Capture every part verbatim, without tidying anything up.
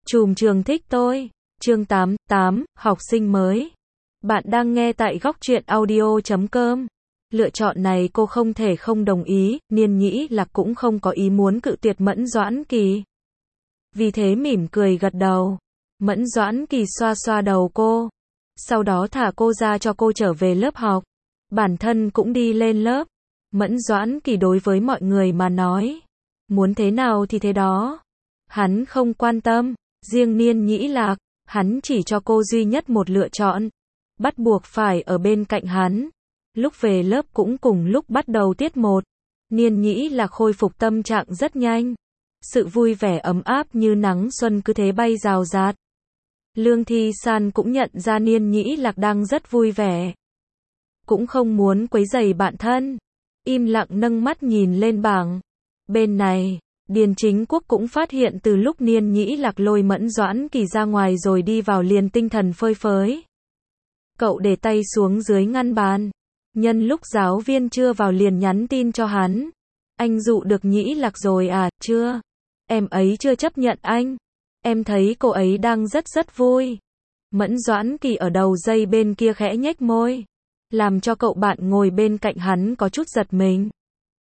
Trùm trường thích tôi. Chương tám, tám, học sinh mới. Bạn đang nghe tại góc truyện audio chấm com. Lựa chọn này cô không thể không đồng ý, Niên Nhĩ Lạc cũng không có ý muốn cự tuyệt Mẫn Doãn Kỳ. Vì thế mỉm cười gật đầu. Mẫn Doãn Kỳ xoa xoa đầu cô. Sau đó thả cô ra cho cô trở về lớp học. Bản thân cũng đi lên lớp. Mẫn Doãn Kỳ đối với mọi người mà nói. Muốn thế nào thì thế đó. Hắn không quan tâm. Riêng Niên Nhĩ Lạc, hắn chỉ cho cô duy nhất một lựa chọn. Bắt buộc phải ở bên cạnh hắn. Lúc về lớp cũng cùng lúc bắt đầu tiết một. Niên Nhĩ Lạc khôi phục tâm trạng rất nhanh. Sự vui vẻ ấm áp như nắng xuân cứ thế bay rào rạt. Lương Thi San cũng nhận ra Niên Nhĩ Lạc đang rất vui vẻ. Cũng không muốn quấy rầy bạn thân. Im lặng nâng mắt nhìn lên bảng. Bên này, Điền Chính Quốc cũng phát hiện từ lúc Niên Nhĩ Lạc lôi Mẫn Doãn Kỳ ra ngoài rồi đi vào liền tinh thần phơi phới. Cậu để tay xuống dưới ngăn bàn. Nhân lúc giáo viên chưa vào liền nhắn tin cho hắn. Anh dụ được Nhĩ Lạc rồi à, chưa? Em ấy chưa chấp nhận anh. Em thấy cô ấy đang rất rất vui. Mẫn Doãn Kỳ ở đầu dây bên kia khẽ nhếch môi. Làm cho cậu bạn ngồi bên cạnh hắn có chút giật mình.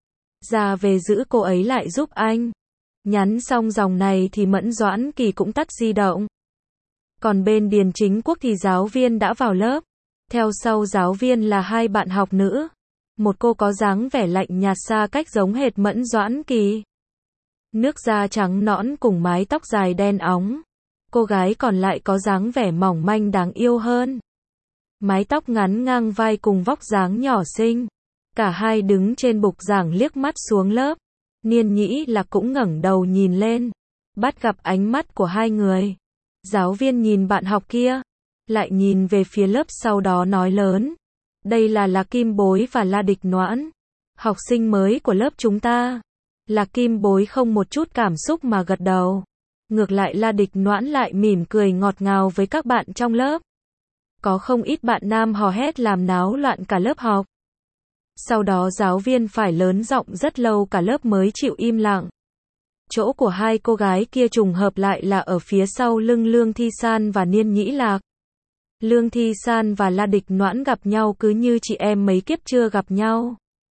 Ra về giữ cô ấy lại giúp anh. Nhắn xong dòng này thì Mẫn Doãn Kỳ cũng tắt di động. Còn bên Điền Chính Quốc thì giáo viên đã vào lớp. Theo sau giáo viên là hai bạn học nữ. Một cô có dáng vẻ lạnh nhạt xa cách giống hệt Mẫn Doãn Kỳ. Nước da trắng nõn cùng mái tóc dài đen óng. Cô gái còn lại có dáng vẻ mỏng manh đáng yêu hơn. Mái tóc ngắn ngang vai cùng vóc dáng nhỏ xinh. Cả hai đứng trên bục giảng liếc mắt xuống lớp. Niên Nhĩ Lạc cũng ngẩng đầu nhìn lên. Bắt gặp ánh mắt của hai người. Giáo viên nhìn bạn học kia. Lại nhìn về phía lớp sau đó nói lớn. Đây là Lạc Kim Bối và La Địch Noãn. Học sinh mới của lớp chúng ta. Lạc Kim Bối không một chút cảm xúc mà gật đầu. Ngược lại La Địch Noãn lại mỉm cười ngọt ngào với các bạn trong lớp. Có không ít bạn nam hò hét làm náo loạn cả lớp học. Sau đó giáo viên phải lớn giọng rất lâu cả lớp mới chịu im lặng. Chỗ của hai cô gái kia trùng hợp lại là ở phía sau lưng Lương Thi San và Niên Nhĩ Lạc. Lương Thi San và La Địch Noãn gặp nhau cứ như chị em mấy kiếp chưa gặp nhau.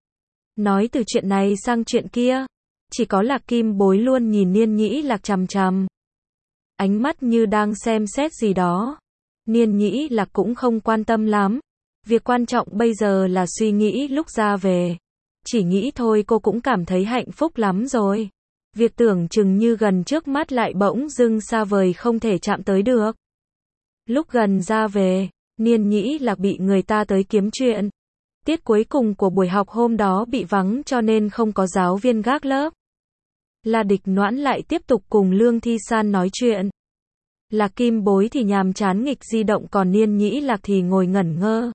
Nói từ chuyện này sang chuyện kia. Chỉ có Lạc Kim Bối luôn nhìn Niên Nhĩ Lạc chằm chằm. Ánh mắt như đang xem xét gì đó. Niên Nhĩ Lạc cũng không quan tâm lắm. Việc quan trọng bây giờ là suy nghĩ lúc ra về. Chỉ nghĩ thôi cô cũng cảm thấy hạnh phúc lắm rồi. Việc tưởng chừng như gần trước mắt lại bỗng dưng xa vời không thể chạm tới được. Lúc gần ra về, Niên Nhĩ Lạc bị người ta tới kiếm chuyện. Tiết cuối cùng của buổi học hôm đó bị vắng cho nên không có giáo viên gác lớp. La Địch Noãn lại tiếp tục cùng Lương Thi San nói chuyện. Lạc Kim Bối thì nhàm chán nghịch di động còn Niên Nhĩ Lạc thì ngồi ngẩn ngơ.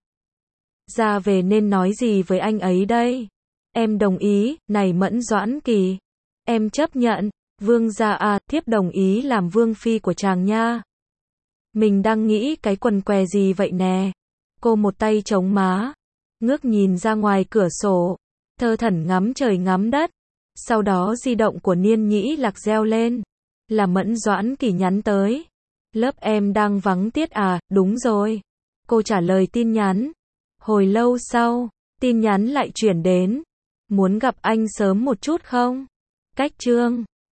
Ra về nên nói gì với anh ấy đây? Em đồng ý, này Mẫn Doãn Kỳ. Em chấp nhận, vương gia à, thiếp đồng ý làm vương phi của chàng nha. Mình đang nghĩ cái quần què gì vậy nè. Cô một tay chống má. Ngước nhìn ra ngoài cửa sổ. Thơ thẩn ngắm trời ngắm đất. Sau đó di động của Niên Nhĩ Lạc reo lên. Là Mẫn Doãn Kỳ nhắn tới. Lớp em đang vắng tiết à, đúng rồi. Cô trả lời tin nhắn. Hồi lâu sau, tin nhắn lại chuyển đến. Muốn gặp anh sớm một chút không? Cách chương.